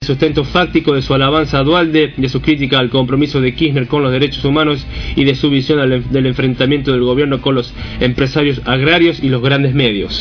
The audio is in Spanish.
sustento fáctico de su alabanza a Duhalde, de su crítica al compromiso de Kirchner con los derechos humanos y de su visión del enfrentamiento del gobierno con los empresarios agrarios y los grandes medios.